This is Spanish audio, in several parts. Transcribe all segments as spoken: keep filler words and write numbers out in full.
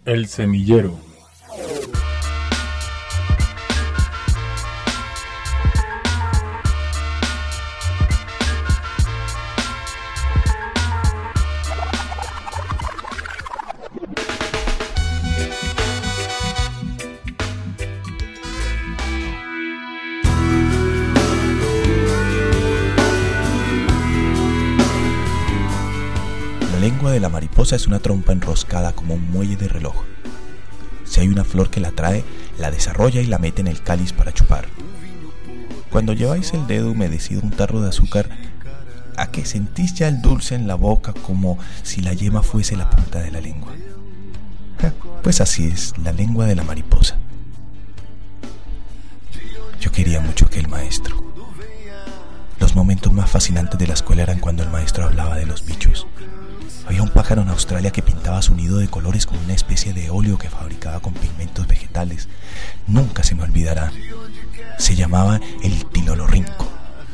El semillero. La lengua de la mariposa es una trompa enroscada como un muelle de reloj. Si hay una flor que la trae, la desarrolla y la mete en el cáliz para chupar. Cuando lleváis el dedo humedecido a un tarro de azúcar, ¿a que sentís ya el dulce en la boca como si la yema fuese la punta de la lengua? Pues así es la lengua de la mariposa. Yo quería mucho aquel maestro. Los momentos más fascinantes de la escuela eran cuando el maestro hablaba de los bichos. Había un pájaro en Australia que pintaba su nido de colores con una especie de óleo que fabricaba con pigmentos vegetales. Nunca se me olvidará. Se llamaba el tilolorrinco.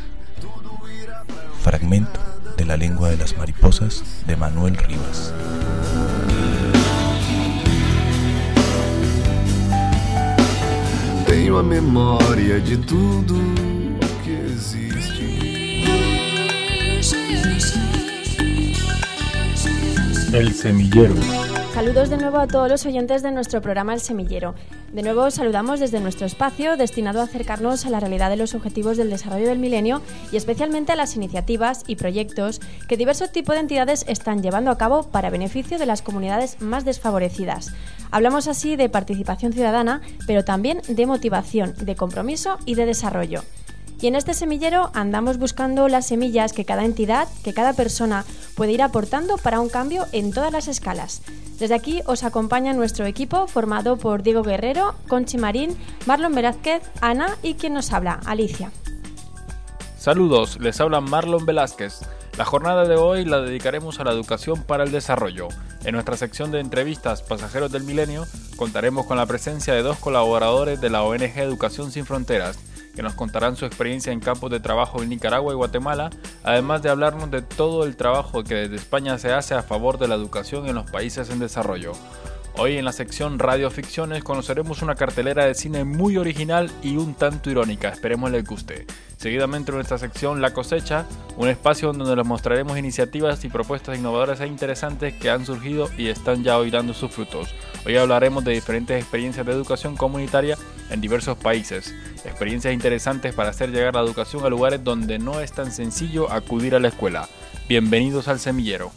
Fragmento de La lengua de las mariposas de Manuel Rivas. Tenho a memória de tudo que existe. El semillero. Saludos de nuevo a todos los oyentes de nuestro programa El Semillero. De nuevo os saludamos desde nuestro espacio destinado a acercarnos a la realidad de los objetivos del desarrollo del milenio y especialmente a las iniciativas y proyectos que diversos tipos de entidades están llevando a cabo para beneficio de las comunidades más desfavorecidas. Hablamos así de participación ciudadana, pero también de motivación, de compromiso y de desarrollo. Y en este semillero andamos buscando las semillas que cada entidad, que cada persona puede ir aportando para un cambio en todas las escalas. Desde aquí os acompaña nuestro equipo formado por Diego Guerrero, Conchi Marín, Marlon Velázquez, Ana y quien nos habla, Alicia. Saludos, les habla Marlon Velázquez. La jornada de hoy la dedicaremos a la educación para el desarrollo. En nuestra sección de entrevistas Pasajeros del Milenio contaremos con la presencia de dos colaboradores de la O N G Educación Sin Fronteras, que nos contarán su experiencia en campos de trabajo en Nicaragua y Guatemala, además de hablarnos de todo el trabajo que desde España se hace a favor de la educación en los países en desarrollo. Hoy en la sección Radio Ficciones conoceremos una cartelera de cine muy original y un tanto irónica, esperemos les guste. Seguidamente en nuestra sección La Cosecha, un espacio donde les mostraremos iniciativas y propuestas innovadoras e interesantes que han surgido y están ya hoy dando sus frutos. Hoy hablaremos de diferentes experiencias de educación comunitaria en diversos países, experiencias interesantes para hacer llegar la educación a lugares donde no es tan sencillo acudir a la escuela. Bienvenidos al Semillero.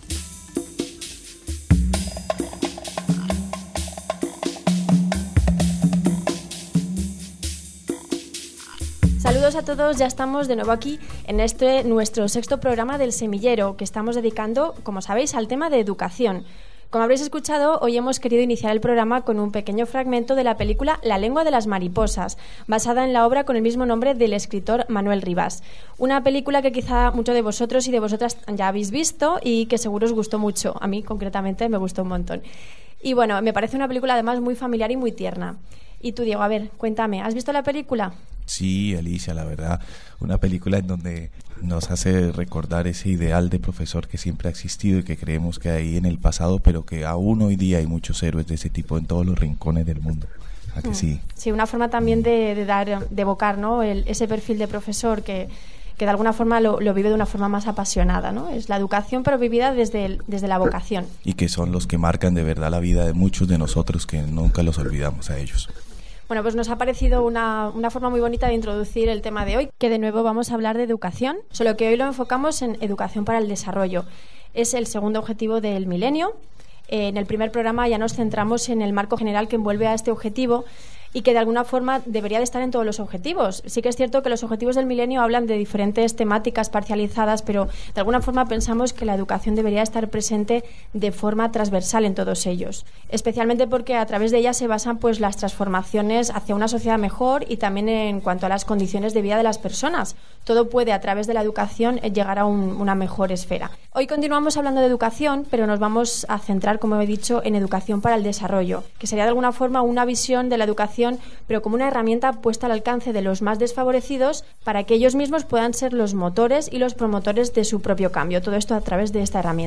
Saludos a todos, ya estamos de nuevo aquí en este nuestro sexto programa del Semillero que estamos dedicando, como sabéis, al tema de educación. Como habréis escuchado, hoy hemos querido iniciar el programa con un pequeño fragmento de la película La lengua de las mariposas, basada en la obra con el mismo nombre del escritor Manuel Rivas. Una película que quizá muchos de vosotros y de vosotras ya habéis visto y que seguro os gustó mucho. A mí, concretamente, me gustó un montón. Y bueno, me parece una película además muy familiar y muy tierna. Y tú, Diego, a ver, cuéntame, ¿has visto la película? Sí, Alicia, la verdad, una película en donde nos hace recordar ese ideal de profesor que siempre ha existido y que creemos que hay en el pasado, pero que aún hoy día hay muchos héroes de ese tipo en todos los rincones del mundo. ¿A que sí? Sí, una forma también de, de dar, de evocar, ¿no? El, ese perfil de profesor que, que de alguna forma lo, lo vive de una forma más apasionada, ¿no? Es la educación, pero vivida desde, el, desde la vocación. Y que son los que marcan de verdad la vida de muchos de nosotros, que nunca los olvidamos a ellos. Bueno, pues nos ha parecido una, una forma muy bonita de introducir el tema de hoy, que de nuevo vamos a hablar de educación, solo que hoy lo enfocamos en educación para el desarrollo. Es el segundo objetivo del milenio. Eh, en el primer programa ya nos centramos en el marco general que envuelve a este objetivo y que de alguna forma debería de estar en todos los objetivos. Sí que es cierto que los objetivos del milenio hablan de diferentes temáticas parcializadas, pero de alguna forma pensamos que la educación debería estar presente de forma transversal en todos ellos, especialmente porque a través de ella se basan pues las transformaciones hacia una sociedad mejor y también en cuanto a las condiciones de vida de las personas. Todo puede a través de la educación llegar a un, una mejor esfera. Hoy continuamos hablando de educación, pero nos vamos a centrar, como he dicho, en educación para el desarrollo, que sería de alguna forma una visión de la educación, pero como una herramienta puesta al alcance de los más desfavorecidos para que ellos mismos puedan ser los motores y los promotores de su propio cambio. Todo esto a través de esta herramienta.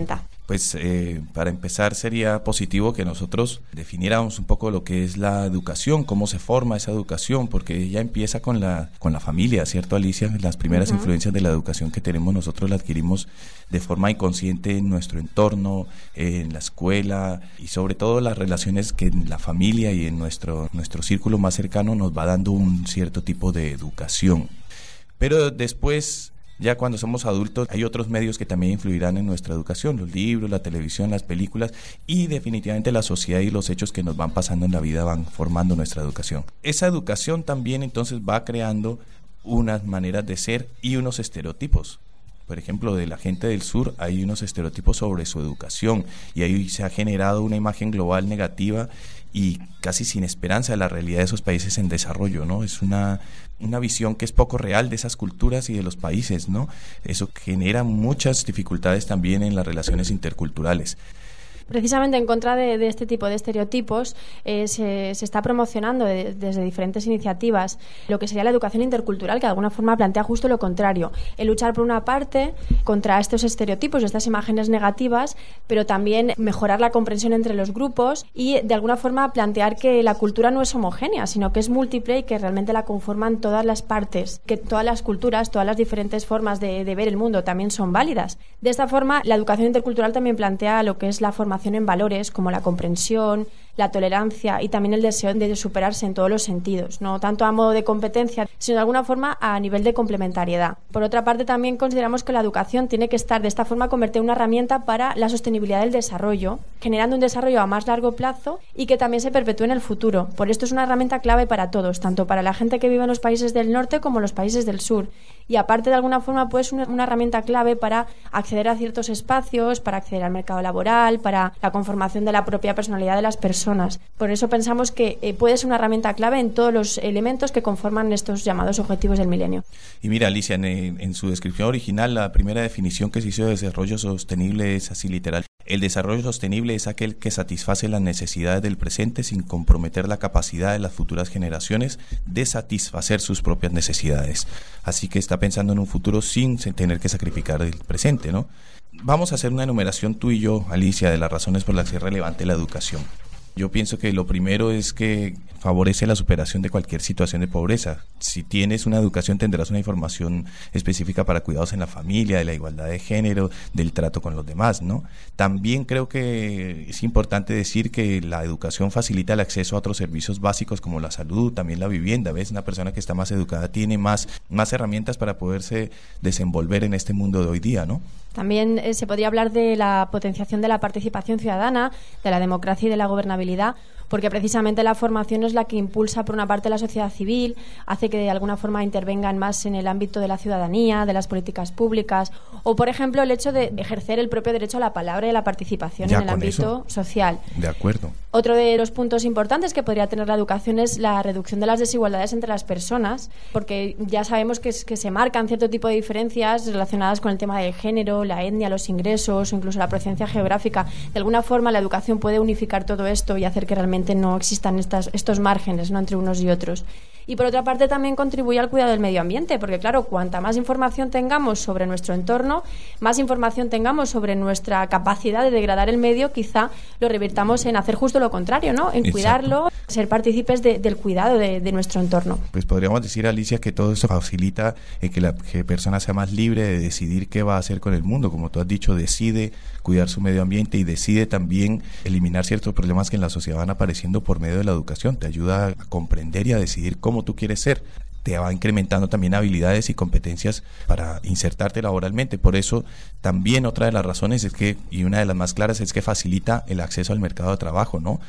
Pues eh, para empezar sería positivo que nosotros definiéramos un poco lo que es la educación, cómo se forma esa educación, porque ya empieza con la con la familia, ¿cierto, Alicia? Las primeras uh-huh. influencias de la educación que tenemos nosotros la adquirimos de forma inconsciente en nuestro entorno, en la escuela y sobre todo las relaciones que en la familia y en nuestro, nuestro círculo más cercano nos va dando un cierto tipo de educación. Pero después, ya cuando somos adultos, hay otros medios que también influirán en nuestra educación, los libros, la televisión, las películas y definitivamente la sociedad y los hechos que nos van pasando en la vida van formando nuestra educación. Esa educación también entonces va creando unas maneras de ser y unos estereotipos. Por ejemplo, de la gente del sur hay unos estereotipos sobre su educación y ahí se ha generado una imagen global negativa y casi sin esperanza de la realidad de esos países en desarrollo, ¿no? Es una, una visión que es poco real de esas culturas y de los países, ¿no? Eso genera muchas dificultades también en las relaciones interculturales. Precisamente en contra de, de este tipo de estereotipos eh, se, se está promocionando de, desde diferentes iniciativas lo que sería la educación intercultural, que de alguna forma plantea justo lo contrario, el luchar por una parte contra estos estereotipos, estas imágenes negativas, pero también mejorar la comprensión entre los grupos y de alguna forma plantear que la cultura no es homogénea, sino que es múltiple y que realmente la conforman todas las partes, que todas las culturas, todas las diferentes formas de, de ver el mundo también son válidas. De esta forma, la educación intercultural también plantea lo que es la formación en valores como la comprensión, la tolerancia y también el deseo de superarse en todos los sentidos, no tanto a modo de competencia, sino de alguna forma a nivel de complementariedad. Por otra parte, también consideramos que la educación tiene que estar de esta forma convertida en una herramienta para la sostenibilidad del desarrollo, generando un desarrollo a más largo plazo y que también se perpetúe en el futuro. Por esto es una herramienta clave para todos, tanto para la gente que vive en los países del norte como en los países del sur. Y aparte, de alguna forma, pues una, una herramienta clave para acceder a ciertos espacios, para acceder al mercado laboral, para la conformación de la propia personalidad de las personas. Por eso pensamos que eh, puede ser una herramienta clave en todos los elementos que conforman estos llamados objetivos del milenio. Y mira, Alicia, en, en su descripción original, la primera definición que se hizo de desarrollo sostenible es así literal. El desarrollo sostenible es aquel que satisface las necesidades del presente sin comprometer la capacidad de las futuras generaciones de satisfacer sus propias necesidades. Así que está pensando en un futuro sin tener que sacrificar el presente, ¿no? Vamos a hacer una enumeración tú y yo, Alicia, de las razones por las que es relevante la educación. Yo pienso que lo primero es que favorece la superación de cualquier situación de pobreza. Si tienes una educación tendrás una información específica para cuidados en la familia, de la igualdad de género, del trato con los demás, ¿no? También creo que es importante decir que la educación facilita el acceso a otros servicios básicos como la salud, también la vivienda. ¿Ves? Una persona que está más educada tiene más, más herramientas para poderse desenvolver en este mundo de hoy día, ¿no? También eh, se podría hablar de la potenciación de la participación ciudadana, de la democracia y de la gobernabilidad, porque precisamente la formación es la que impulsa por una parte la sociedad civil, hace que de alguna forma intervengan más en el ámbito de la ciudadanía, de las políticas públicas, o por ejemplo el hecho de ejercer el propio derecho a la palabra y a la participación ya en el ámbito eso. social. De acuerdo. Otro de los puntos importantes que podría tener la educación es la reducción de las desigualdades entre las personas, porque ya sabemos que, es, que se marcan cierto tipo de diferencias relacionadas con el tema del género, la etnia, los ingresos o incluso la procedencia geográfica. De alguna forma la educación puede unificar todo esto y hacer que realmente no existan estas, estos márgenes, ¿no?, entre unos y otros. Y por otra parte también contribuye al cuidado del medio ambiente, porque claro, cuanta más información tengamos sobre nuestro entorno, más información tengamos sobre nuestra capacidad de degradar el medio, quizá lo revirtamos en hacer justo lo contrario, ¿no?, en Exacto. cuidarlo, ser partícipes de, del cuidado de, de nuestro entorno. Pues podríamos decir, Alicia, que todo eso facilita eh, que la que persona sea más libre de decidir qué va a hacer con el mundo. Como tú has dicho, decide cuidar su medio ambiente y decide también eliminar ciertos problemas que en la sociedad van apareciendo por medio de la educación. Te ayuda a comprender y a decidir cómo tú quieres ser. Te va incrementando también habilidades y competencias para insertarte laboralmente. Por eso también otra de las razones es que, y una de las más claras, es que facilita el acceso al mercado de trabajo, ¿no?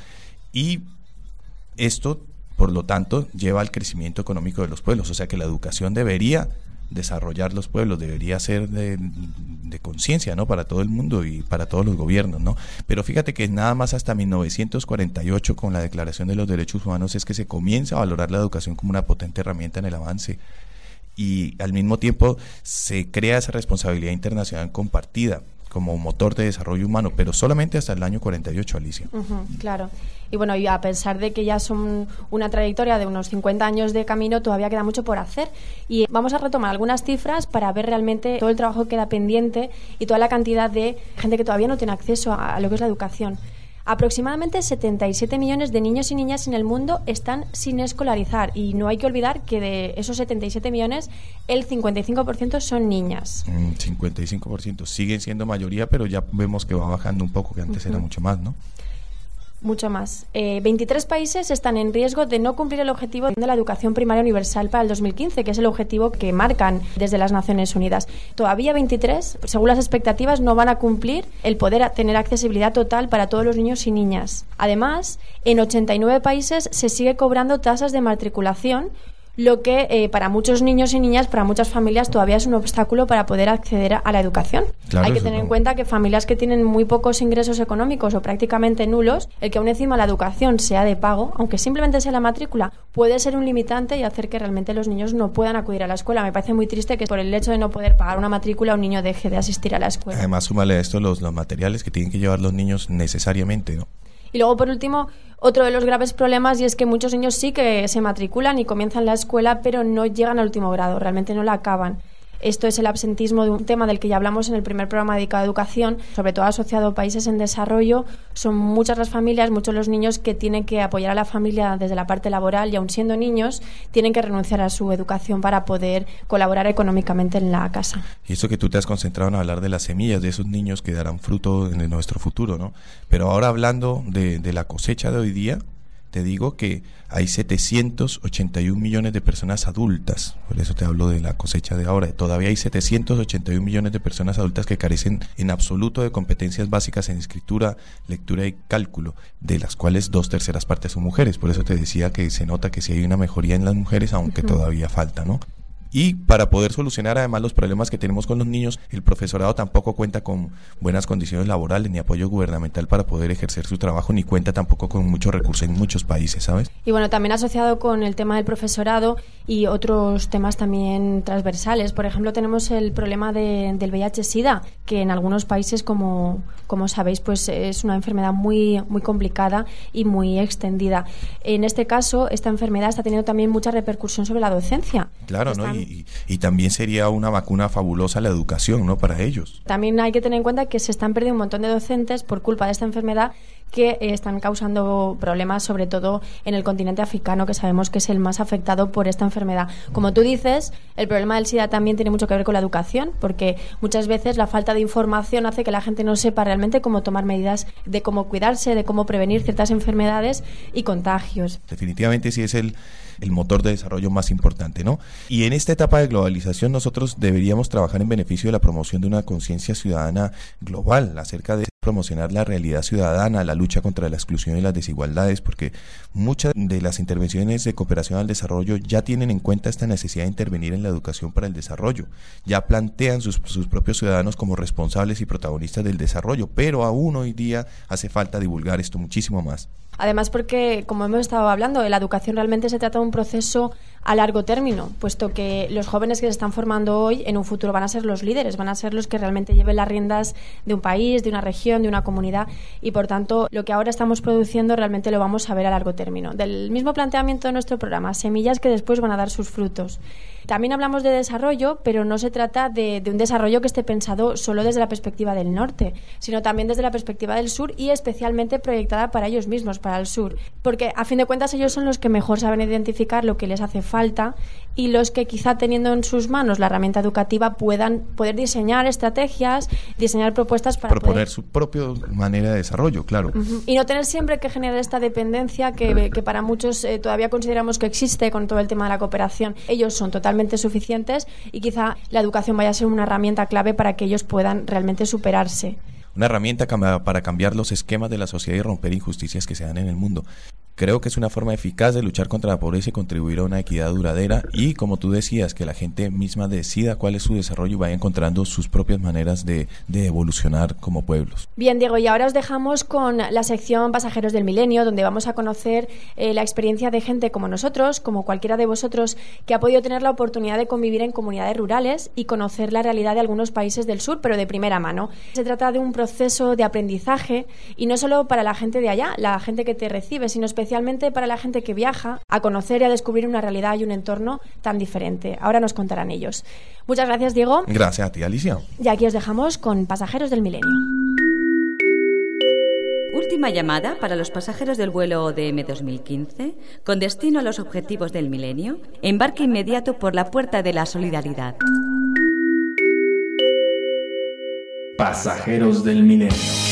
Y esto, por lo tanto, lleva al crecimiento económico de los pueblos. O sea que la educación debería desarrollar los pueblos, debería ser de, de conciencia, ¿no?, para todo el mundo y para todos los gobiernos, ¿no? Pero fíjate que nada más hasta mil novecientos cuarenta y ocho, con la Declaración de los Derechos Humanos, es que se comienza a valorar la educación como una potente herramienta en el avance, y al mismo tiempo se crea esa responsabilidad internacional compartida, como motor de desarrollo humano, pero solamente hasta el año cuarenta y ocho, Alicia. Uh-huh, claro. Y bueno, y a pesar de que ya son una trayectoria de unos cincuenta años de camino, todavía queda mucho por hacer. Y vamos a retomar algunas cifras para ver realmente todo el trabajo que queda pendiente y toda la cantidad de gente que todavía no tiene acceso a, a lo que es la educación. Aproximadamente setenta y siete millones de niños y niñas en el mundo están sin escolarizar, y no hay que olvidar que de esos setenta y siete millones, el cincuenta y cinco por ciento son niñas. Mm, cincuenta y cinco por ciento siguen siendo mayoría, pero ya vemos que va bajando un poco, que antes uh-huh. era mucho más, ¿no? Mucho más. Eh, veintitrés países están en riesgo de no cumplir el objetivo de la educación primaria universal para el dos mil quince, que es el objetivo que marcan desde las Naciones Unidas. Todavía veintitrés, según las expectativas, no van a cumplir el poder tener accesibilidad total para todos los niños y niñas. Además, en ochenta y nueve países se sigue cobrando tasas de matriculación, lo que eh, para muchos niños y niñas, para muchas familias, todavía es un obstáculo para poder acceder a la educación. Claro, hay que tener no. en cuenta que familias que tienen muy pocos ingresos económicos o prácticamente nulos, el que aún encima la educación sea de pago, aunque simplemente sea la matrícula, puede ser un limitante y hacer que realmente los niños no puedan acudir a la escuela. Me parece muy triste que por el hecho de no poder pagar una matrícula un niño deje de asistir a la escuela. Además, súmale a esto los, los materiales que tienen que llevar los niños necesariamente, ¿no? Y luego, por último, otro de los graves problemas, y es que muchos niños sí que se matriculan y comienzan la escuela, pero no llegan al último grado, realmente no la acaban. Esto es el absentismo, de un tema del que ya hablamos en el primer programa dedicado a educación, sobre todo asociado a países en desarrollo. Son muchas las familias, muchos los niños que tienen que apoyar a la familia desde la parte laboral, y aun siendo niños tienen que renunciar a su educación para poder colaborar económicamente en la casa. Y eso que tú te has concentrado en hablar de las semillas de esos niños que darán fruto en nuestro futuro, ¿no? Pero ahora, hablando de, de la cosecha de hoy día, te digo que hay setecientos ochenta y un millones de personas adultas, por eso te hablo de la cosecha de ahora. Todavía hay setecientos ochenta y un millones de personas adultas que carecen en absoluto de competencias básicas en escritura, lectura y cálculo, de las cuales dos terceras partes son mujeres. Por eso te decía que se nota que sí hay una mejoría en las mujeres, aunque uh-huh. todavía falta, ¿no? Y para poder solucionar además los problemas que tenemos con los niños, el profesorado tampoco cuenta con buenas condiciones laborales ni apoyo gubernamental para poder ejercer su trabajo, ni cuenta tampoco con muchos recursos en muchos países, ¿sabes? Y bueno, también asociado con el tema del profesorado y otros temas también transversales. Por ejemplo, tenemos el problema de, del V I H SIDA, que en algunos países, como, como sabéis, pues es una enfermedad muy, muy complicada y muy extendida. En este caso, esta enfermedad está teniendo también mucha repercusión sobre la docencia. Claro, ¿no? Y, y, y también sería una vacuna fabulosa la educación, ¿no?, para ellos. También hay que tener en cuenta que se están perdiendo un montón de docentes por culpa de esta enfermedad, que eh, están causando problemas, sobre todo en el continente africano, que sabemos que es el más afectado por esta enfermedad. Como tú dices, el problema del SIDA también tiene mucho que ver con la educación, porque muchas veces la falta de información hace que la gente no sepa realmente cómo tomar medidas de cómo cuidarse, de cómo prevenir ciertas enfermedades y contagios. Definitivamente sí es el el motor de desarrollo más importante, ¿no? Y en esta etapa de globalización nosotros deberíamos trabajar en beneficio de la promoción de una conciencia ciudadana global acerca de promocionar la realidad ciudadana, la lucha contra la exclusión y las desigualdades, porque muchas de las intervenciones de cooperación al desarrollo ya tienen en cuenta esta necesidad de intervenir en la educación para el desarrollo, ya plantean sus, sus propios ciudadanos como responsables y protagonistas del desarrollo, pero aún hoy día hace falta divulgar esto muchísimo más. Además, porque, como hemos estado hablando, la educación realmente se trata de un proceso a largo término, puesto que los jóvenes que se están formando hoy en un futuro van a ser los líderes, van a ser los que realmente lleven las riendas de un país, de una región, de una comunidad, y por tanto lo que ahora estamos produciendo realmente lo vamos a ver a largo término. Del mismo planteamiento de nuestro programa, semillas que después van a dar sus frutos. También hablamos de desarrollo, pero no se trata de, de un desarrollo que esté pensado solo desde la perspectiva del norte, sino también desde la perspectiva del sur, y especialmente proyectada para ellos mismos, para el sur, porque a fin de cuentas ellos son los que mejor saben identificar lo que les hace falta y los que, quizá teniendo en sus manos la herramienta educativa, puedan poder diseñar estrategias, diseñar propuestas para proponer poder... su propia manera de desarrollo, claro. Uh-huh. Y no tener siempre que generar esta dependencia que, que para muchos eh, todavía consideramos que existe con todo el tema de la cooperación. Ellos son totalmente suficientes y quizá la educación vaya a ser una herramienta clave para que ellos puedan realmente superarse. Una herramienta para cambiar los esquemas de la sociedad y romper injusticias que se dan en el mundo. Creo que es una forma eficaz de luchar contra la pobreza y contribuir a una equidad duradera y, como tú decías, que la gente misma decida cuál es su desarrollo y vaya encontrando sus propias maneras de, de evolucionar como pueblos. Bien, Diego, y ahora os dejamos con la sección Pasajeros del Milenio, donde vamos a conocer eh, la experiencia de gente como nosotros, como cualquiera de vosotros, que ha podido tener la oportunidad de convivir en comunidades rurales y conocer la realidad de algunos países del sur, pero de primera mano. Se trata de un proceso de aprendizaje y no solo para la gente de allá, la gente que te recibe, sino especialmente especialmente para la gente que viaja a conocer y a descubrir una realidad y un entorno tan diferente. Ahora nos contarán ellos. Muchas gracias, Diego. Gracias a ti, Alicia. Y aquí os dejamos con Pasajeros del Milenio. Última llamada para los pasajeros del vuelo O D M dos mil quince con destino a los objetivos del milenio. Embarque inmediato por la puerta de la solidaridad. Pasajeros del Milenio.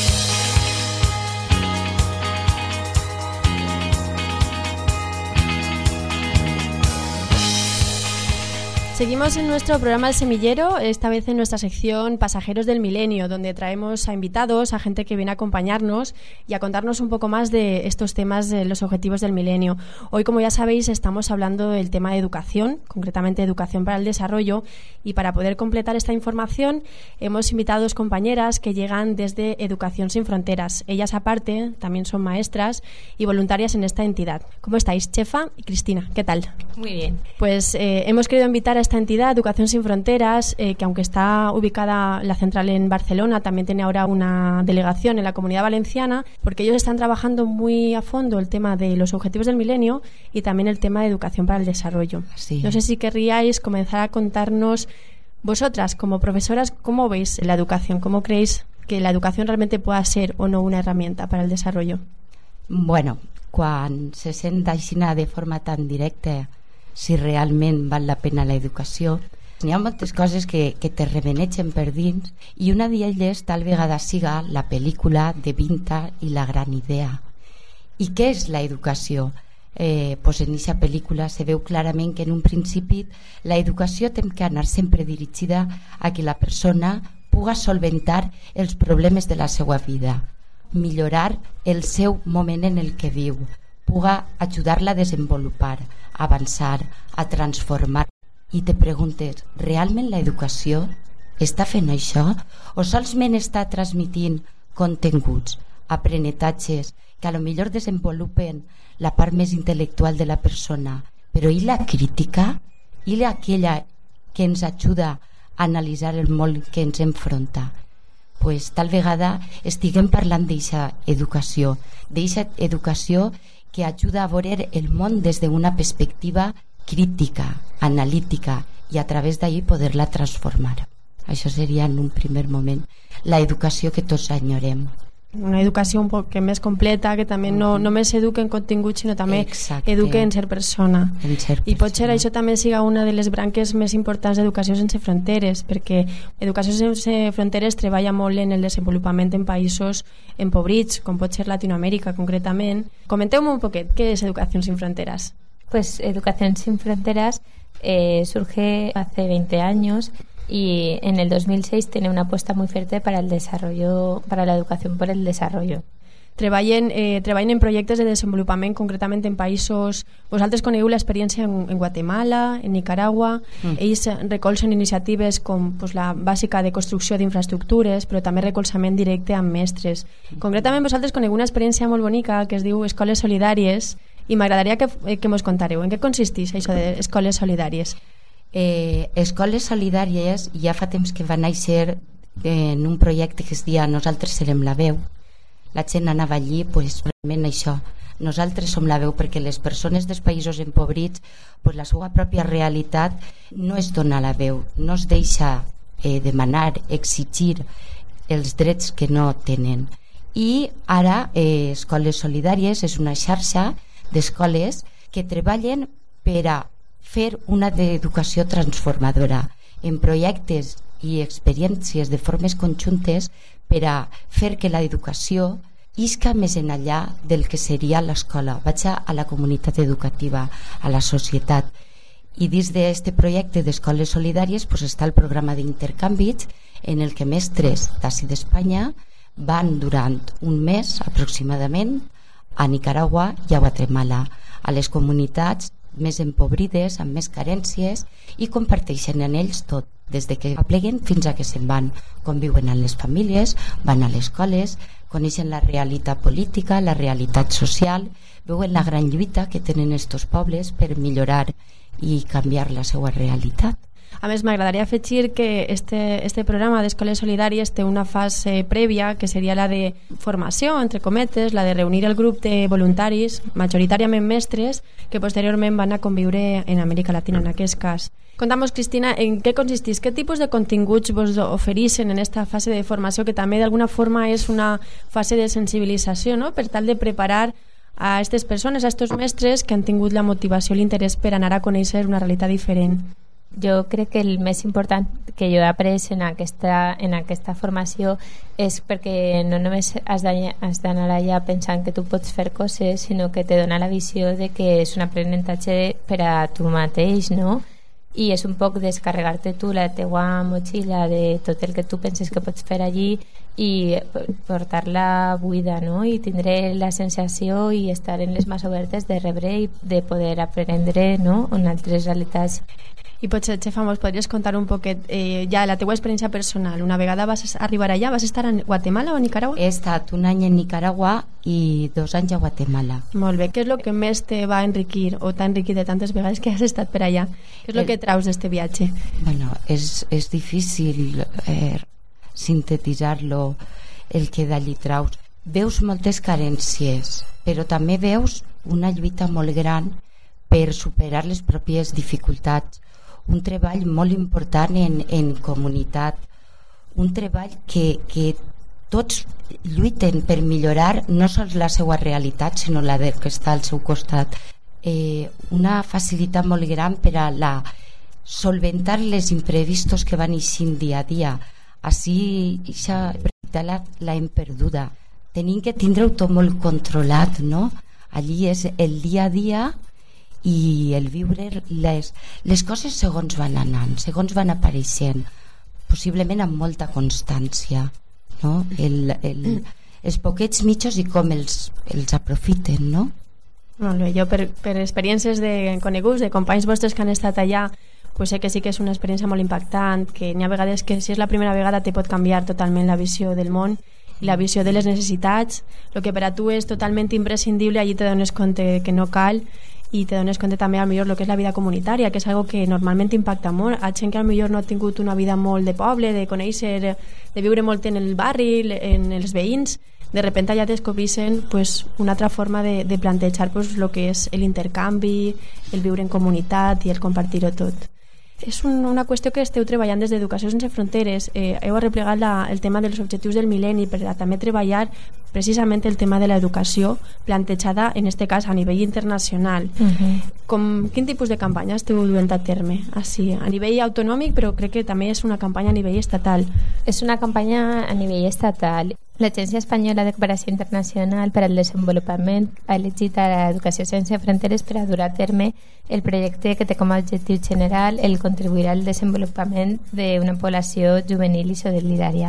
Seguimos en nuestro programa El Semillero, esta vez en nuestra sección Pasajeros del Milenio, donde traemos a invitados, a gente que viene a acompañarnos y a contarnos un poco más de estos temas de los objetivos del milenio. Hoy, como ya sabéis, estamos hablando del tema de educación, concretamente educación para el desarrollo, y para poder completar esta información hemos invitado a dos compañeras que llegan desde Educación Sin Fronteras. Ellas, aparte, también son maestras y voluntarias en esta entidad. ¿Cómo estáis, Chefa y Cristina? ¿Qué tal? Muy bien. Pues eh, hemos querido invitar a esta entidad, Educación Sin Fronteras, eh, que aunque está ubicada la central en Barcelona, también tiene ahora una delegación en la Comunidad Valenciana, porque ellos están trabajando muy a fondo el tema de los objetivos del milenio y también el tema de educación para el desarrollo. Sí. No sé si querríais comenzar a contarnos vosotras, como profesoras, cómo veis la educación, cómo creéis que la educación realmente pueda ser o no una herramienta para el desarrollo. Bueno, quan se sent així de forma tan directa si realment val la pena l'educació, hi ha moltes coses que, que te remenegen per dins, i una d'elles tal vegada siga la pel·lícula de Vinta i la gran idea. I què és l'educació? Eh, pues en aquesta pel·lícula se veu clarament que en un principi l'educació té que anar sempre dirigida a que la persona puga solventar els problemes de la seva vida, millorar el seu moment en el que viu, puga ajudar-la a desenvolupar, a avançar, a transformar. I te preguntes, realment l'educació està fent això? O solament està transmitint continguts, aprenentatges que a lo millor desenvolupen la part més intel·lectual de la persona, però i la crítica? I aquella que ens ajuda a analitzar el món que ens enfronta? Pues tal vegada estiguem parlant d'eixa educació, d'eixa educació que ajuda a veure el món des d'una perspectiva crítica, analítica, i a través d'ahí poder-la transformar. Això seria en un primer moment l'educació que tots enyorem. Una educació un poc més completa, que també no només educa en contingut, sinó també Exacte. educa en ser persona. En ser I potser persona. això també siga una de les branques més importants d'Educació Sense Fronteres, perquè Educació Sense Fronteres treballa molt en el desenvolupament en països empobrits, com pot ser Latinoamèrica concretament. Comenteu-me un poquet, què és Educación Sin Fronteras? Pues Educación Sin Fronteras eh, surge hace veinte años y en el dos mil seis tiene una apuesta muy fuerte para el desarrollo, para la educación por el desarrollo. Treballen, eh, treballen en projectes de desenvolupament concretament en països... Vosaltres conegueu l'experiència en, en Guatemala, en Nicaragua. Mm. Ells recolzen iniciatives com pues, la bàsica de construcció d'infraestructures, però també recolzament directe amb mestres. Concretament vosaltres conegueu una experiència molt bonica que es diu Escoles Solidàries, i m'agradaria que, que mos contareu en què consisteix això d'Escoles Solidàries. Eh, Escoles Solidàries ja fa temps que va néixer en un projecte que es deia Nosaltres serem la veu. La gent anava allí, pues, realment això, nosaltres som la veu, perquè les persones dels països empobrits, pues, la seva pròpia realitat no es dona la veu, no es deixa eh, demanar, exigir els drets que no tenen. I ara eh, Escoles Solidàries és una xarxa d'escoles que treballen per a fer una educació transformadora en projectes i experiències de formes conjuntes per a fer que l'educació isca més enllà del que seria l'escola, vaig a la comunitat educativa, a la societat. I dins d'aquest projecte d'Escoles Solidàries pues, està el programa d'intercanvis en el que mestres d'ací d'Espanya van durant un mes aproximadament a Nicaragua i a Guatemala, a les comunitats més empobrides, amb més carències, i comparteixen en ells tot, des de que apleguen fins a que se'n van, conviuen amb les famílies, van a les escoles, coneixen la realitat política, la realitat social, veuen la gran lluita que tenen estos pobles per millorar i canviar la seva realitat. A més, m'agradaria afegir que este, este programa d'Escoles Solidàries té una fase prèvia, que seria la de formació, entre cometes, la de reunir el grup de voluntaris, majoritàriament mestres, que posteriorment van a conviure en Amèrica Latina, en aquest cas. Contamos, Cristina, en què consistís, què tipus de continguts vos ofereixen en esta fase de formació, que també d'alguna forma és una fase de sensibilització, no?, per tal de preparar a aquestes persones, a aquests mestres que han tingut la motivació i l'interès per anar a conèixer una realitat diferent. Jo crec que el més important que jo he après en aquesta, en aquesta formació és perquè no només has d'anar allà pensant que tu pots fer coses, sinó que te dona la visió de que és un aprenentatge per a tu mateix, no? I és un poc descarregar-te tu la teua motxilla de tot el que tu penses que pots fer allí i portar-la buida, no? I tindre la sensació i estar en les mans obertes de rebre i de poder aprendre, no?, en altres realitats. I potser, Xefa, mos podries contar un poquet eh, ja la teua experiència personal. Una vegada vas arribar allà, vas estar a Guatemala o a Nicaragua? He estat un any en Nicaragua i dos anys a Guatemala. Molt bé. Què és el que més te va enriquir o t'ha enriquit de tantes vegades que has estat per allà? Què és el, el que traus d'este viatge? Bueno, és, és difícil eh, sintetitzar-lo, el que d'allí traus. Veus moltes carències, però també veus una lluita molt gran per superar les pròpies dificultats, un treball molt important en, en comunitat, un treball que, que tots lluiten per millorar no sols la seva realitat, sinó la del que està al seu costat. Eh, una facilitat molt gran per a la, solventar les imprevistos que van eixint dia a dia. Així, aquesta la, la hem perduda. Tenim que tindre-ho tot molt controlat, no? Allí és el dia a dia i el viure les, les coses segons van anant, segons van apareixent, possiblement amb molta constància, no? El, el, els poquets mitjos i com els, els aprofiten, no? Molt bé, jo per, per experiències de coneguts, de companys vostres que han estat allà, pues sé que sí que és una experiència molt impactant, que n'hi ha vegades que si és la primera vegada te pot canviar totalment la visió del món i la visió de les necessitats. El que per a tu és totalment imprescindible, allí te dones compte que no cal, i te dones compte també al millor el que és la vida comunitària, que és algo que normalment impacta molt a gent que al millor no ha tingut una vida molt de poble, de conèixer, de viure molt en el barri, en els veïns. De repente allà descobreixen pues, una altra forma de, de plantejar pues, el que és l'intercanvi, el viure en comunitat i el compartir-ho tot. És un, una qüestió que esteu treballant des d'Educació Sense Fronteres. Eh, heu arreplegat la, el tema dels objectius del mil·lenni per a també treballar precisament el tema de l'educació plantejada, en este cas, a nivell internacional. Uh-huh. Com, quin tipus de campanya esteu duent a terme? Així, a nivell autonòmic, però crec que també és una campanya a nivell estatal. És una campanya a nivell estatal. L'Agència Espanyola de Cooperació Internacional per al Desenvolupament ha elegit a l'Educació Sense Fronteres per a dur a terme el projecte que té com a objectiu general el contribuir al desenvolupament d'una població juvenil i solidària.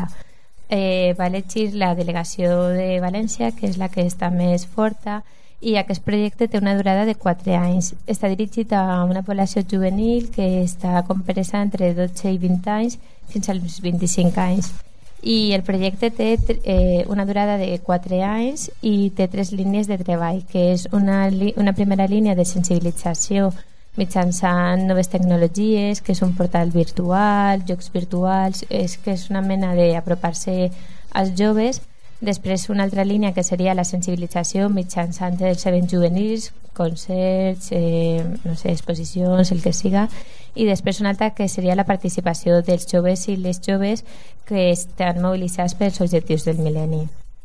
Eh, va elegir la delegació de València, que és la que està més forta, i aquest projecte té una durada de quatre anys. Està dirigit a una població juvenil que està compresa entre dotze i vint anys fins als vint-i-cinc anys. I el projecte té eh, una durada de quatre anys i té tres línies de treball, que és una, una primera línia de sensibilització mitjançant noves tecnologies, que és un portal virtual, jocs virtuals, és que és una mena d'apropar-se als joves. Després una altra línia que seria la sensibilització mitjançant els events juvenils, concerts, eh, no sé, exposicions, el que siga, i després una altra que seria la participació dels joves i les joves que estan mobilitzats pels objectius del mil·lenni.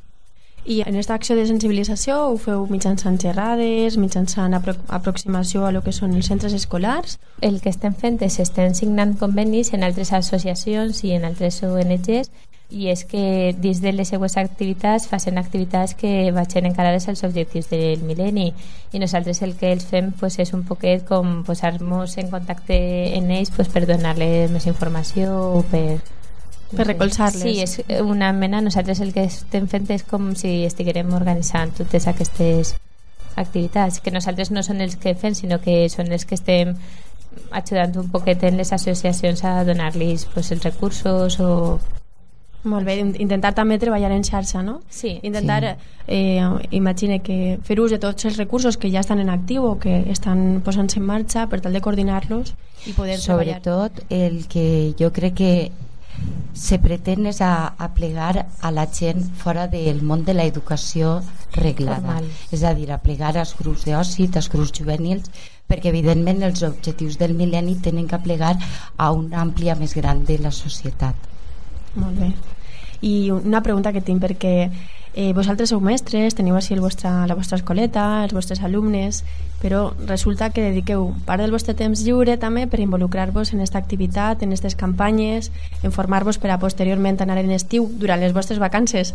I en aquesta acció de sensibilització ho feu mitjançant xerrades, mitjançant apro aproximació a lo que són els centres escolars? El que estem fent és estem signant convenis en altres associacions i en altres O N Ges, i és que dins de les seues activitats facin activitats que vagin encarades als objectius del mil·lenni, i nosaltres el que els fem pues, és un poquet com posar-nos en contacte en ells pues, per donar-les més informació o per, Per recolzar-les. Sí, és una mena, nosaltres el que estem fent és com si estiguérem organitzant totes aquestes activitats, que nosaltres no són els que fem, sinó que són els que estem ajudant un poquet en les associacions a donar-los pues, els recursos o... Molt bé, intentar també treballar en xarxa, no? Sí. Intentar, sí. eh, imagine que fer ús de tots els recursos que ja estan en actiu o que estan posant-se en marxa per tal de coordinar-los i poder treballar. Sobretot el que jo crec que se pretén és a, a plegar a la gent fora del món de l'educació reglada. Formal. És a dir, a plegar als grups d'oci, als grups juvenils, perquè evidentment els objectius del mil·lenni tenen que plegar a una àmplia més gran de la societat. Molt bé. I una pregunta que tinc, perquè eh, vosaltres sou mestres, teniu així el vostre, la vostra escoleta, els vostres alumnes, però resulta que dediqueu part del vostre temps lliure també per involucrar-vos en aquesta activitat, en aquestes campanyes, en formar-vos per a posteriorment anar en estiu, durant les vostres vacances,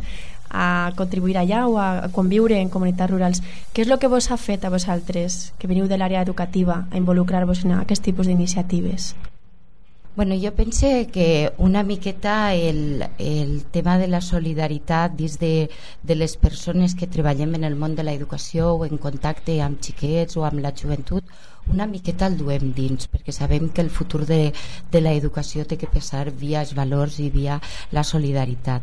a contribuir allà o a conviure en comunitats rurals. Què és el que vos ha fet a vosaltres, que veniu de l'àrea educativa, a involucrar-vos en aquest tipus d'iniciatives? Bueno, jo penso que una miqueta el, el tema de la solidaritat dins de, de les persones que treballem en el món de l'educació o en contacte amb xiquets o amb la joventut, una miqueta el duem dins, perquè sabem que el futur de, de l'educació té que passar via els valors i via la solidaritat.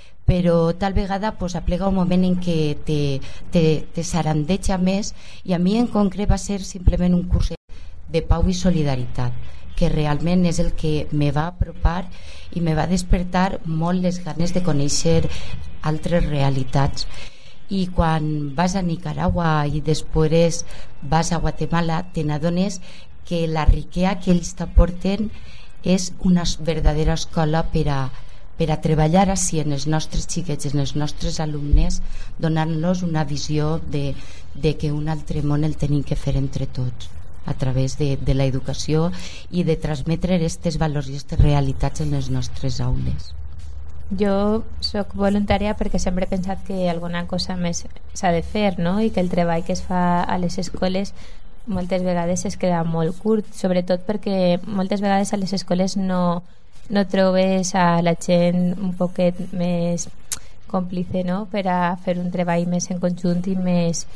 Però tal vegada pues, aplega un moment en què te, te, te sarandeja més, i a mi en concret va ser simplement un curs de pau i solidaritat, que realment és el que me va apropar i me va despertar molt les ganes de conèixer altres realitats. I quan vas a Nicaragua i després vas a Guatemala, te n'adones que la riquesa que ells t'aporten és una verdadera escola per a, per a treballar així en els nostres xiquets, en els nostres alumnes, donant-los una visió de, de que un altre món el tenim que fer entre tots, a través de, de l'educació i de transmetre aquests valors i aquestes realitats en les nostres aules. Jo sóc voluntària perquè sempre he pensat que alguna cosa més s'ha de fer, no? I que el treball que es fa a les escoles moltes vegades es queda molt curt, sobretot perquè moltes vegades a les escoles no, no trobes a la gent un poquet més còmplice, no? Per a fer un treball més en conjunt i més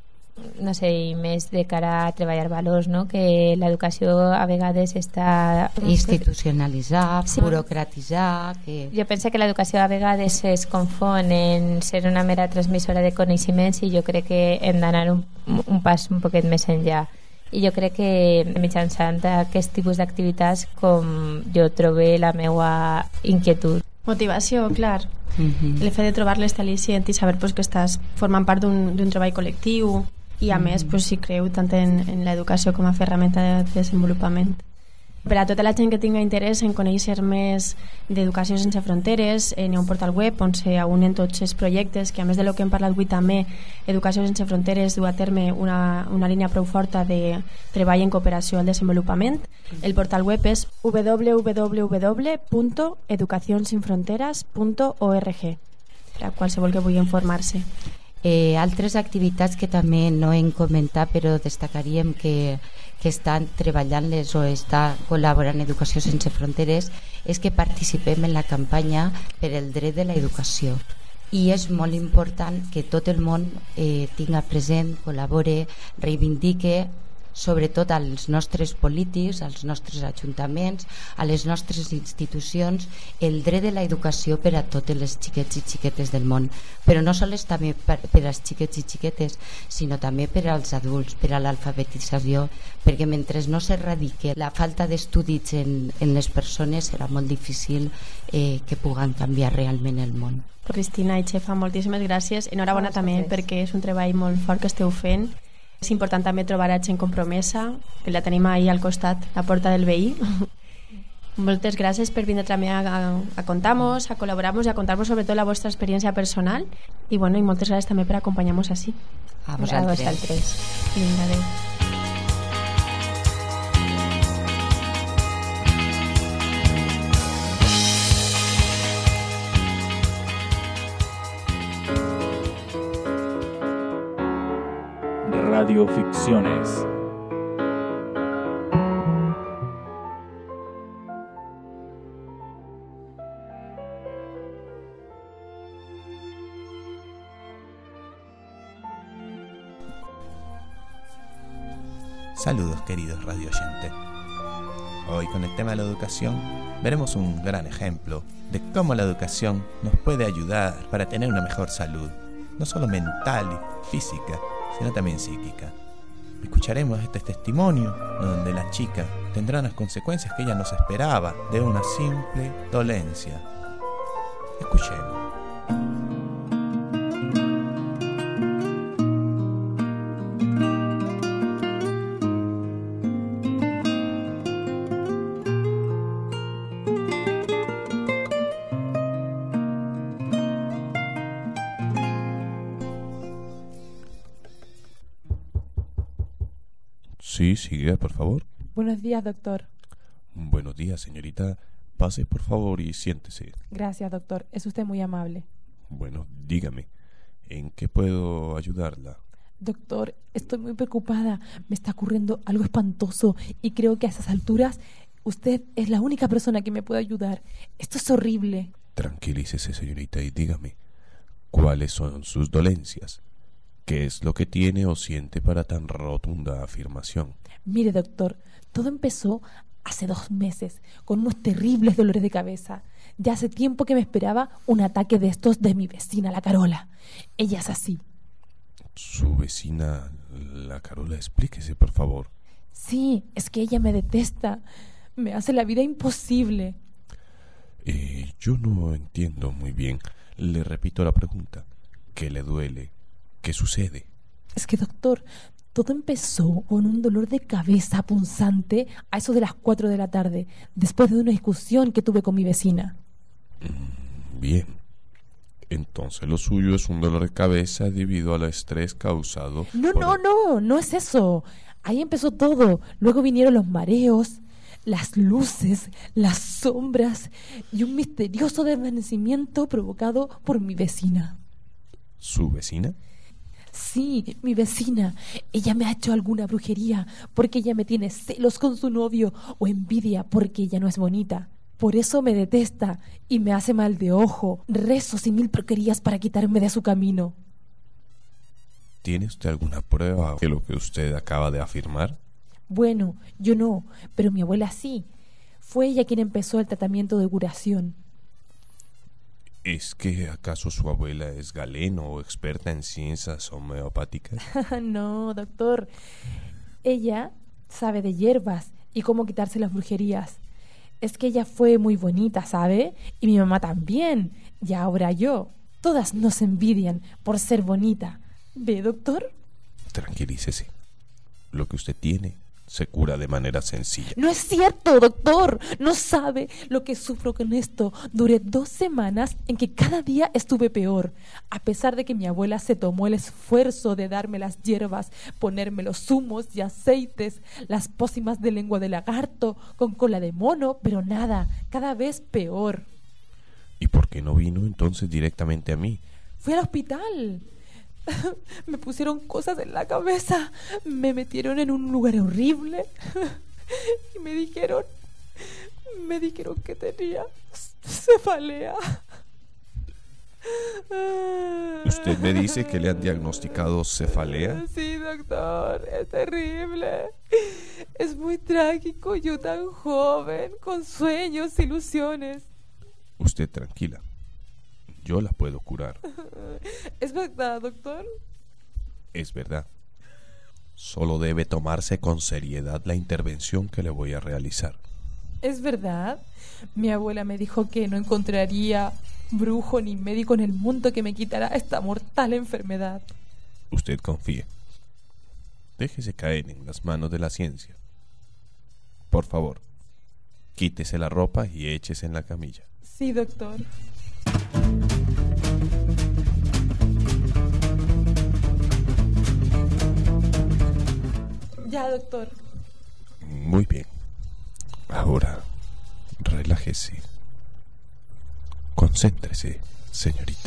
no sé, i més de cara a treballar valors, no? Que l'educació a vegades està institucionalitzar, sí. burocratitzar que... Jo penso que l'educació a vegades es confon en ser una mera transmissora de coneixements i jo crec que hem d'anar un, un pas un poquet més enllà, i jo crec que mitjançant aquest tipus d'activitats com jo trobé la meua inquietud. Motivació, clar. Uh-huh. El fet de trobar-les al·licient i saber pues, que estàs formant part d'un treball col·lectiu i a uh-huh. més pues, si creu tant en, en l'educació com a ferramenta de desenvolupament. Per a tota la gent que tinga interès en conèixer més d'Educació Sense Fronteres, eh, hi ha un portal web on se unen tots els projectes que, a més de lo que hem parlat avui també, Educació Sense Fronteres du a terme una, una línia prou forta de treball en cooperació al desenvolupament. El portal web és w w w punt educación sin fronteras punt org, per a qualsevol que vulgui informar-se. Eh, altres activitats que també no hem comentat però destacaríem que, que estan treballant-les o està col·laborant Educació Sense Fronteres és que participem en la campanya per el dret de l'educació, i és molt important que tot el món eh, tinga present, col·labore, reivindique sobretot als nostres polítics, als nostres ajuntaments, a les nostres institucions, el dret de l'educació per a totes les xiquets i xiquetes del món, però no sols també per, per als xiquets i xiquetes, sinó també per als adults, per a l'alfabetització, perquè mentre no s'erradique la falta d'estudis en, en les persones serà molt difícil eh, que puguen canviar realment el món. Cristina i Xefa, moltíssimes gràcies. Enhorabona també perquè és un treball molt fort que esteu fent. És important també trobar a gent compromesa, que la tenim ahí al costat, a la porta del veí. Moltes gràcies per vindre també a, a, a contar-nos, a col·laborar-nos i a contar-nos sobretot la vostra experiència personal, i, bueno, i moltes gràcies també per acompanyar-nos així. A vosaltres. A vosaltres. Vinga, adéu. Radioficciones. Saludos, queridos radio oyentes. Hoy, con el tema de la educación, veremos un gran ejemplo de cómo la educación nos puede ayudar para tener una mejor salud, no solo mental y física, sino también psíquica. Escucharemos este testimonio donde la chica tendrá unas consecuencias que ella no se esperaba de una simple dolencia. Escuchemos. Sí, sigue, por favor. Buenos días, doctor. Buenos días, señorita. Pase, por favor, y siéntese. Gracias, doctor. Es usted muy amable. Bueno, dígame, ¿en qué puedo ayudarla? Doctor, estoy muy preocupada. Me está ocurriendo algo espantoso y creo que a esas alturas usted es la única persona que me puede ayudar. Esto es horrible. Tranquilícese, señorita, y dígame, ¿cuáles son sus dolencias? ¿Qué es lo que tiene o siente para tan rotunda afirmación? Mire, doctor, todo empezó hace dos meses con unos terribles dolores de cabeza. Ya hace tiempo que me esperaba un ataque de estos de mi vecina, la Carola. Ella es así. ¿Su vecina, la Carola? Explíquese, por favor. Sí, es que ella me detesta. Me hace la vida imposible. Eh, yo no entiendo muy bien. Le repito la pregunta. ¿Qué le duele? ¿Qué sucede? Es que, doctor, todo empezó con un dolor de cabeza punzante a eso de las cuatro de la tarde, después de una discusión que tuve con mi vecina. Bien. Entonces lo suyo es un dolor de cabeza debido al estrés causado... No, por no, el... no, no es eso. Ahí empezó todo. Luego vinieron los mareos, las luces, las sombras y un misterioso desvanecimiento provocado por mi vecina. ¿Su vecina? Sí, mi vecina. Ella me ha hecho alguna brujería porque ella me tiene celos con su novio o envidia porque ella no es bonita. Por eso me detesta y me hace mal de ojo, rezos y mil porquerías para quitarme de su camino. ¿Tiene usted alguna prueba de lo que usted acaba de afirmar? Bueno, yo no, pero mi abuela sí. Fue ella quien empezó el tratamiento de curación. ¿Es que acaso su abuela es galeno o experta en ciencias homeopáticas? No, doctor. Ella sabe de hierbas y cómo quitarse las brujerías. Es que ella fue muy bonita, ¿sabe? Y mi mamá también. Y ahora yo. Todas nos envidian por ser bonita. ¿Ve, doctor? Tranquilícese. Lo que usted tiene se cura de manera sencilla. No es cierto, doctor. No sabe lo que sufro con esto. Duré dos semanas en que cada día estuve peor. A pesar de que mi abuela se tomó el esfuerzo de darme las hierbas, ponerme los zumos y aceites, las pócimas de lengua de lagarto, con cola de mono, pero nada, cada vez peor. ¿Y por qué no vino entonces directamente a mí? Fui al hospital. Me pusieron cosas en la cabeza, me metieron en un lugar horrible y me dijeron, me dijeron que tenía cefalea. ¿Usted me dice que le han diagnosticado cefalea? Sí, doctor, es terrible. Es muy trágico, yo tan joven, con sueños, ilusiones. Usted tranquila. Yo la puedo curar. ¿Es verdad, doctor? Es verdad. Solo debe tomarse con seriedad la intervención que le voy a realizar. ¿Es verdad? Mi abuela me dijo que no encontraría brujo ni médico en el mundo que me quitara esta mortal enfermedad. Usted confíe. Déjese caer en las manos de la ciencia. Por favor, quítese la ropa y échese en la camilla. Sí, doctor. Ya, doctor. Muy bien. Ahora, relájese. Concéntrese, señorita.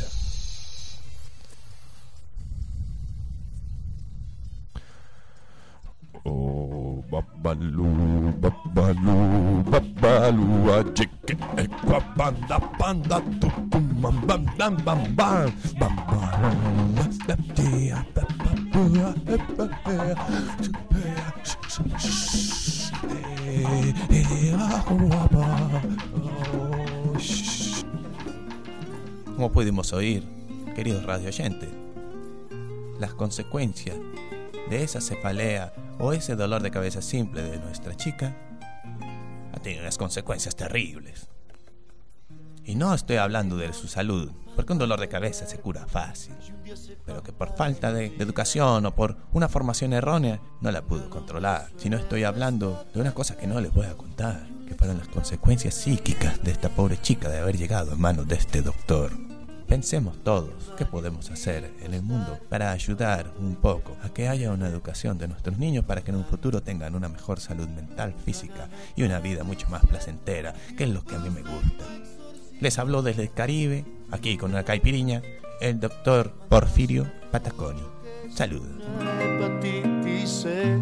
Oh, babalu, babalu, babalu, achique, equabanda, panda, tucum, bam, bam, bam, bam, bam, bam, bam, bam, Como pudimos oír, queridos radio oyentes, las consecuencias de esa cefalea o ese dolor de cabeza simple de nuestra chica ha tenido unas consecuencias terribles. Y no estoy hablando de su salud, porque un dolor de cabeza se cura fácil, pero que por falta de, de educación o por una formación errónea no la pudo controlar. Si no estoy hablando de una cosa que no les voy a contar, que fueron las consecuencias psíquicas de esta pobre chica de haber llegado en manos de este doctor. Pensemos todos qué podemos hacer en el mundo para ayudar un poco a que haya una educación de nuestros niños para que en un futuro tengan una mejor salud mental, física y una vida mucho más placentera, que es lo que a mí me gusta. Les habló desde el Caribe, aquí con una caipiriña, el doctor Porfirio Pataconi. Saludos. Hepatitis C,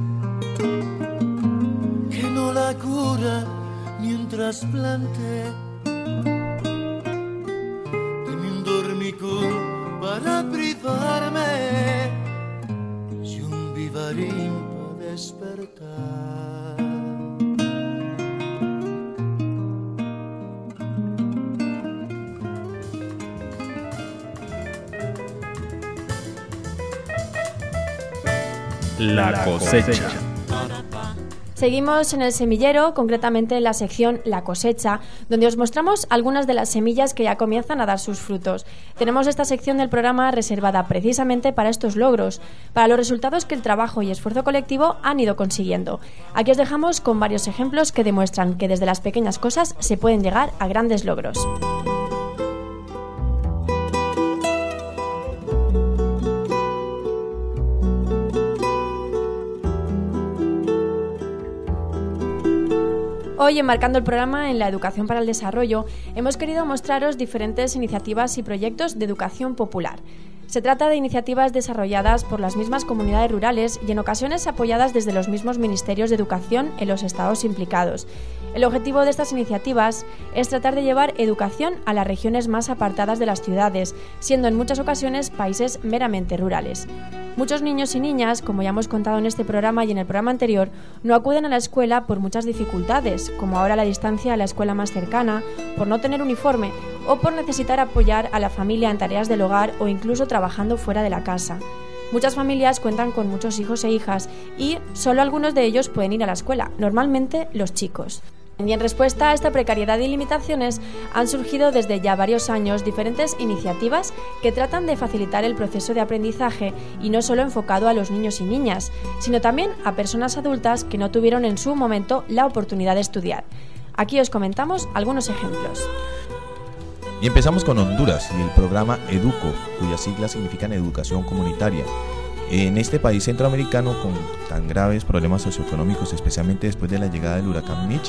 que no la cura ni un trasplante, ni un dormicum para privarme, y un vivarín para despertar. La cosecha. Seguimos en el semillero, concretamente en la sección La cosecha, donde os mostramos algunas de las semillas que ya comienzan a dar sus frutos. Tenemos esta sección del programa reservada precisamente para estos logros, para los resultados que el trabajo y esfuerzo colectivo han ido consiguiendo. Aquí os dejamos con varios ejemplos que demuestran que desde las pequeñas cosas se pueden llegar a grandes logros. Hoy, enmarcando el programa en la educación para el desarrollo, hemos querido mostraros diferentes iniciativas y proyectos de educación popular. Se trata de iniciativas desarrolladas por las mismas comunidades rurales y en ocasiones apoyadas desde los mismos ministerios de educación en los estados implicados. El objetivo de estas iniciativas es tratar de llevar educación a las regiones más apartadas de las ciudades, siendo en muchas ocasiones países meramente rurales. Muchos niños y niñas, como ya hemos contado en este programa y en el programa anterior, no acuden a la escuela por muchas dificultades, como ahora la distancia a la escuela más cercana, por no tener uniforme o por necesitar apoyar a la familia en tareas del hogar o incluso trabajando fuera de la casa. Muchas familias cuentan con muchos hijos e hijas y solo algunos de ellos pueden ir a la escuela, normalmente los chicos. Y en respuesta a esta precariedad y limitaciones han surgido desde ya varios años diferentes iniciativas que tratan de facilitar el proceso de aprendizaje y no solo enfocado a los niños y niñas, sino también a personas adultas que no tuvieron en su momento la oportunidad de estudiar. Aquí os comentamos algunos ejemplos. Y empezamos con Honduras y el programa EDUCO, cuyas siglas significan Educación Comunitaria. En este país centroamericano con tan graves problemas socioeconómicos, especialmente después de la llegada del huracán Mitch,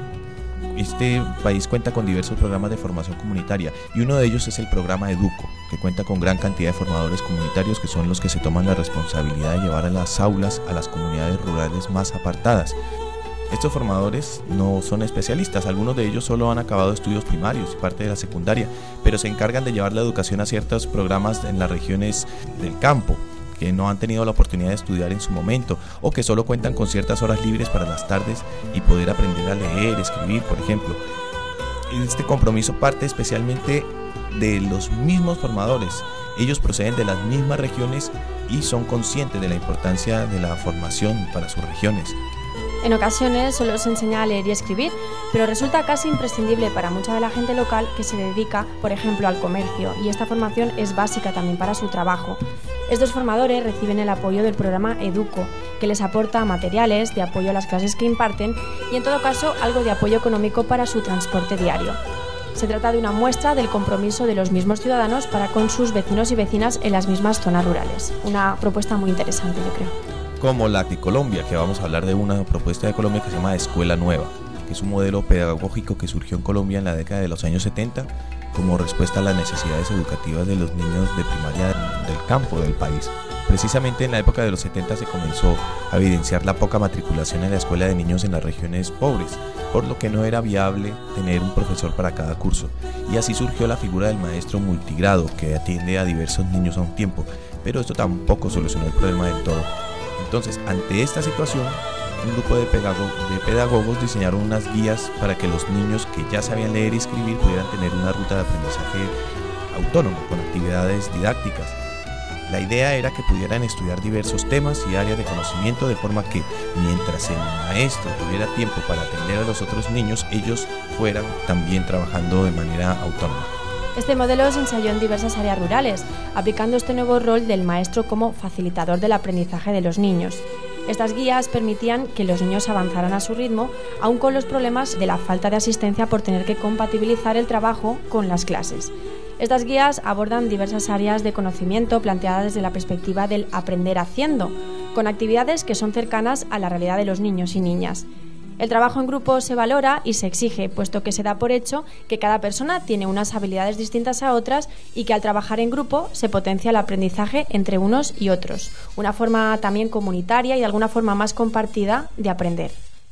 este país cuenta con diversos programas de formación comunitaria y uno de ellos es el programa EDUCO, que cuenta con gran cantidad de formadores comunitarios que son los que se toman la responsabilidad de llevar a las aulas a las comunidades rurales más apartadas. Estos formadores no son especialistas, algunos de ellos solo han acabado estudios primarios y parte de la secundaria, pero se encargan de llevar la educación a ciertos programas en las regiones del campo, que no han tenido la oportunidad de estudiar en su momento o que solo cuentan con ciertas horas libres para las tardes y poder aprender a leer, escribir, por ejemplo. Este compromiso parte especialmente de los mismos formadores. Ellos proceden de las mismas regiones y son conscientes de la importancia de la formación para sus regiones. En ocasiones solo se enseña a leer y escribir, pero resulta casi imprescindible para mucha de la gente local que se dedica, por ejemplo, al comercio, y esta formación es básica también para su trabajo. Estos formadores reciben el apoyo del programa EDUCO, que les aporta materiales de apoyo a las clases que imparten y, en todo caso, algo de apoyo económico para su transporte diario. Se trata de una muestra del compromiso de los mismos ciudadanos para con sus vecinos y vecinas en las mismas zonas rurales. Una propuesta muy interesante, yo creo. Como la de Colombia, que vamos a hablar de una propuesta de Colombia que se llama Escuela Nueva, que es un modelo pedagógico que surgió en Colombia en la década de los años setenta como respuesta a las necesidades educativas de los niños de primaria del campo del país. Precisamente en la época de los setenta se comenzó a evidenciar la poca matriculación en la escuela de niños en las regiones pobres, por lo que no era viable tener un profesor para cada curso. Y así surgió la figura del maestro multigrado, que atiende a diversos niños a un tiempo. pero esto tampoco solucionó el problema del todo. Entonces, ante esta situación, un grupo de, pedago- de pedagogos diseñaron unas guías para que los niños que ya sabían leer y escribir pudieran tener una ruta de aprendizaje autónomo, con actividades didácticas. La idea era que pudieran estudiar diversos temas y áreas de conocimiento de forma que, mientras el maestro tuviera tiempo para atender a los otros niños, ellos fueran también trabajando de manera autónoma. Este modelo se ensayó en diversas áreas rurales, aplicando este nuevo rol del maestro como facilitador del aprendizaje de los niños. Estas guías permitían que los niños avanzaran a su ritmo, aun con los problemas de la falta de asistencia por tener que compatibilizar el trabajo con las clases. Estas guías abordan diversas áreas de conocimiento planteadas desde la perspectiva del aprender haciendo, con actividades que son cercanas a la realidad de los niños y niñas. El trabajo en grupo se valora y se exige, puesto que se da por hecho que cada persona tiene unas habilidades distintas a otras y que al trabajar en grupo se potencia el aprendizaje entre unos y otros, una forma también comunitaria y de alguna forma más compartida de aprender.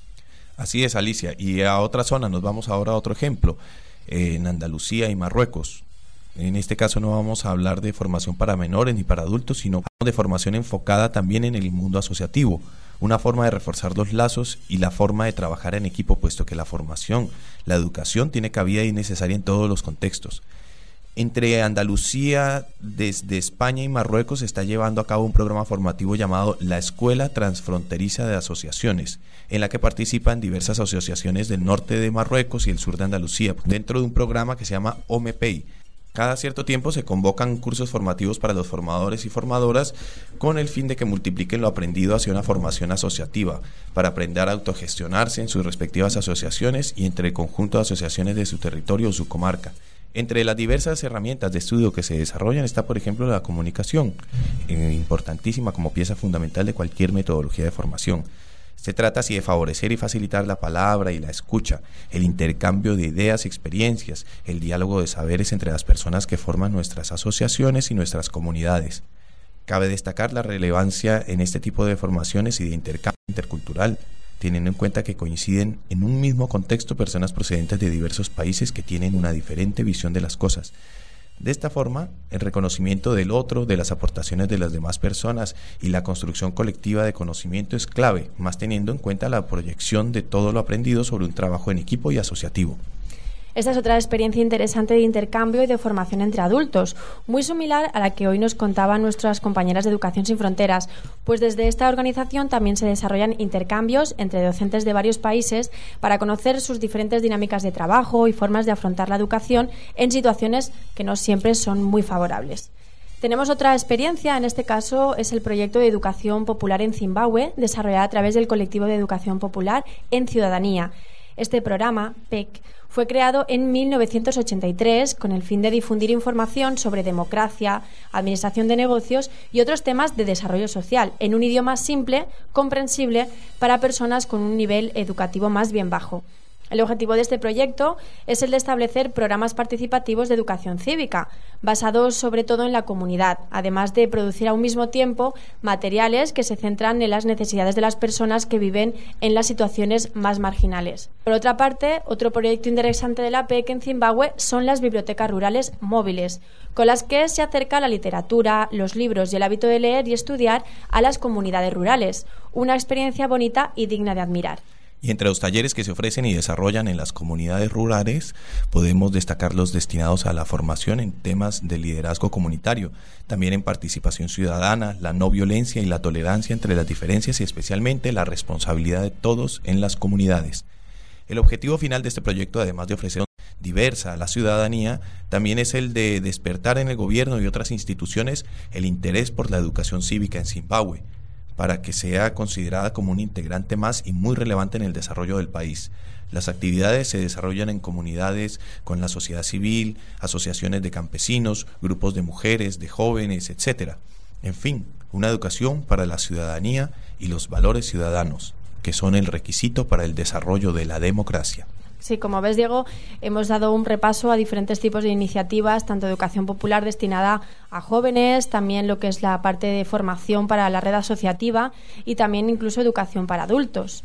Así es, Alicia. Y a otra zona, nos vamos ahora a otro ejemplo, eh, en Andalucía y Marruecos. En este caso no vamos a hablar de formación para menores ni para adultos, sino de formación enfocada también en el mundo asociativo, una forma de reforzar los lazos y la forma de trabajar en equipo, puesto que la formación, la educación tiene cabida y necesaria en todos los contextos. Entre Andalucía, desde España y Marruecos se está llevando a cabo un programa formativo llamado la Escuela Transfronteriza de Asociaciones, en la que participan diversas asociaciones del norte de Marruecos y el sur de Andalucía, dentro de un programa que se llama OMEPEI. Cada cierto tiempo se convocan cursos formativos para los formadores y formadoras con el fin de que multipliquen lo aprendido hacia una formación asociativa, para aprender a autogestionarse en sus respectivas asociaciones y entre el conjunto de asociaciones de su territorio o su comarca. Entre las diversas herramientas de estudio que se desarrollan está, por ejemplo, la comunicación, eh, importantísima como pieza fundamental de cualquier metodología de formación. Se trata así de favorecer y facilitar la palabra y la escucha, el intercambio de ideas y experiencias, el diálogo de saberes entre las personas que forman nuestras asociaciones y nuestras comunidades. Cabe destacar la relevancia en este tipo de formaciones y de intercambio intercultural, teniendo en cuenta que coinciden en un mismo contexto personas procedentes de diversos países que tienen una diferente visión de las cosas. De esta forma, el reconocimiento del otro, de las aportaciones de las demás personas y la construcción colectiva de conocimiento es clave, más teniendo en cuenta la proyección de todo lo aprendido sobre un trabajo en equipo y asociativo. Esta es otra experiencia interesante de intercambio y de formación entre adultos, muy similar a la que hoy nos contaban nuestras compañeras de Educación Sin Fronteras, pues desde esta organización también se desarrollan intercambios entre docentes de varios países para conocer sus diferentes dinámicas de trabajo y formas de afrontar la educación en situaciones que no siempre son muy favorables. Tenemos otra experiencia, en este caso es el proyecto de educación popular en Zimbabue, desarrollado a través del colectivo de educación popular en Ciudadanía. Este programa, P E C, fue creado en mil novecientos ochenta y tres con el fin de difundir información sobre democracia, administración de negocios y otros temas de desarrollo social en un idioma simple, comprensible para personas con un nivel educativo más bien bajo. El objetivo de este proyecto es el de establecer programas participativos de educación cívica, basados sobre todo en la comunidad, además de producir a un mismo tiempo materiales que se centran en las necesidades de las personas que viven en las situaciones más marginales. Por otra parte, otro proyecto interesante de la P E C en Zimbabue son las bibliotecas rurales móviles, con las que se acerca la literatura, los libros y el hábito de leer y estudiar a las comunidades rurales, una experiencia bonita y digna de admirar. Y entre los talleres que se ofrecen y desarrollan en las comunidades rurales, podemos destacar los destinados a la formación en temas de liderazgo comunitario, también en participación ciudadana, la no violencia y la tolerancia entre las diferencias y especialmente la responsabilidad de todos en las comunidades. El objetivo final de este proyecto, además de ofrecer diversa a la ciudadanía, también es el de despertar en el gobierno y otras instituciones el interés por la educación cívica en Zimbabue, para que sea considerada como un integrante más y muy relevante en el desarrollo del país. Las actividades se desarrollan en comunidades con la sociedad civil, asociaciones de campesinos, grupos de mujeres, de jóvenes, etcétera. En fin, una educación para la ciudadanía y los valores ciudadanos, que son el requisito para el desarrollo de la democracia. Sí, como ves, Diego, hemos dado un repaso a diferentes tipos de iniciativas, tanto de educación popular destinada a jóvenes, también lo que es la parte de formación para la red asociativa y también incluso educación para adultos.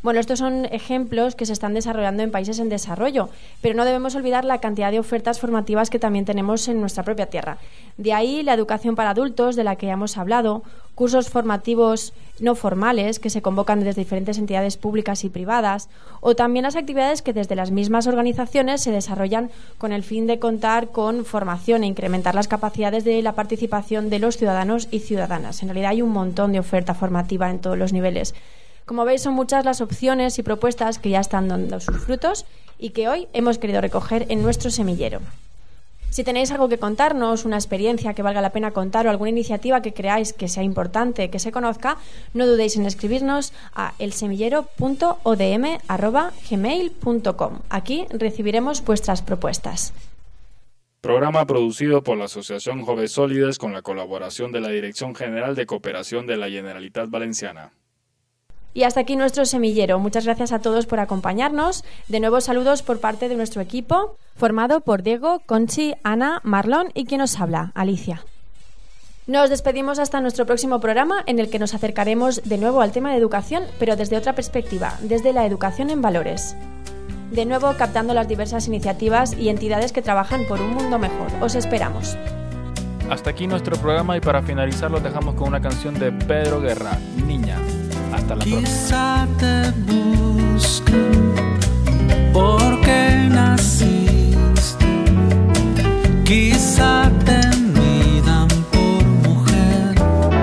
Bueno, estos son ejemplos que se están desarrollando en países en desarrollo, pero no debemos olvidar la cantidad de ofertas formativas que también tenemos en nuestra propia tierra. De ahí la educación para adultos, de la que ya hemos hablado, cursos formativos no formales que se convocan desde diferentes entidades públicas y privadas, o también las actividades que desde las mismas organizaciones se desarrollan con el fin de contar con formación e incrementar las capacidades de la participación de los ciudadanos y ciudadanas. En realidad hay un montón de oferta formativa en todos los niveles. Como veis, son muchas las opciones y propuestas que ya están dando sus frutos y que hoy hemos querido recoger en nuestro semillero. Si tenéis algo que contarnos, una experiencia que valga la pena contar o alguna iniciativa que creáis que sea importante que se conozca, no dudéis en escribirnos a elsemillero punto o d m arroba gmail punto com. Aquí recibiremos vuestras propuestas. Programa producido por la Asociación Joves Sólides con la colaboración de la Dirección General de Cooperación de la Generalitat Valenciana. Y hasta aquí nuestro semillero. Muchas gracias a todos por acompañarnos. De nuevo, saludos por parte de nuestro equipo, formado por Diego, Conchi, Ana, Marlon y quien nos habla, Alicia. Nos despedimos hasta nuestro próximo programa, en el que nos acercaremos de nuevo al tema de educación, pero desde otra perspectiva, desde la educación en valores. De nuevo, captando las diversas iniciativas y entidades que trabajan por un mundo mejor. Os esperamos. Hasta aquí nuestro programa y para finalizar lo dejamos con una canción de Pedro Guerra, Niña. Hasta la próxima. Quizá te busquen porque naciste, quizá te midan por mujer,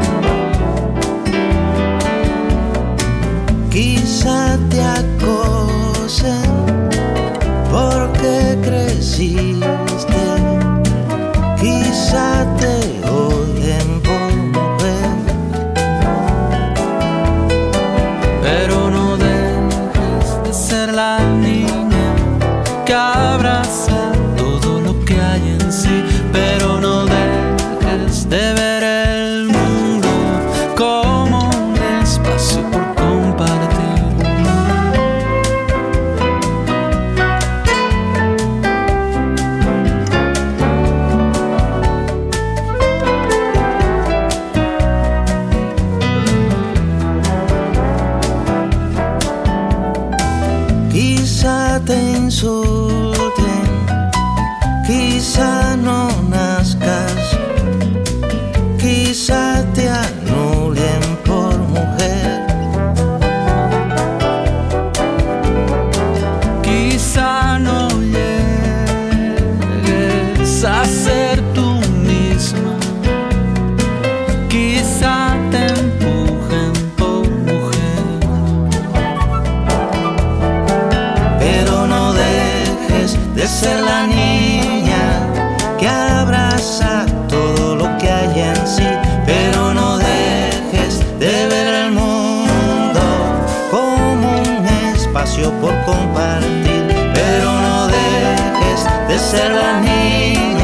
quizá te acosen porque creciste, quizá te odien por mujer, pero no dejes de ser la niña que abraza todo lo que hay en sí, pero no dejes de ver el mundo como un espacio por compartir. quizá te insulten, quizá no nazcas, quizá te anulen por mujer, quizá no llegues a ser tú misma, quizá te empujen por mujer, pero no dejes de ser la niña que abraza todo lo que hay en sí, pero no dejes de ver el mundo como un espacio por compartir, pero no dejes de ser la niña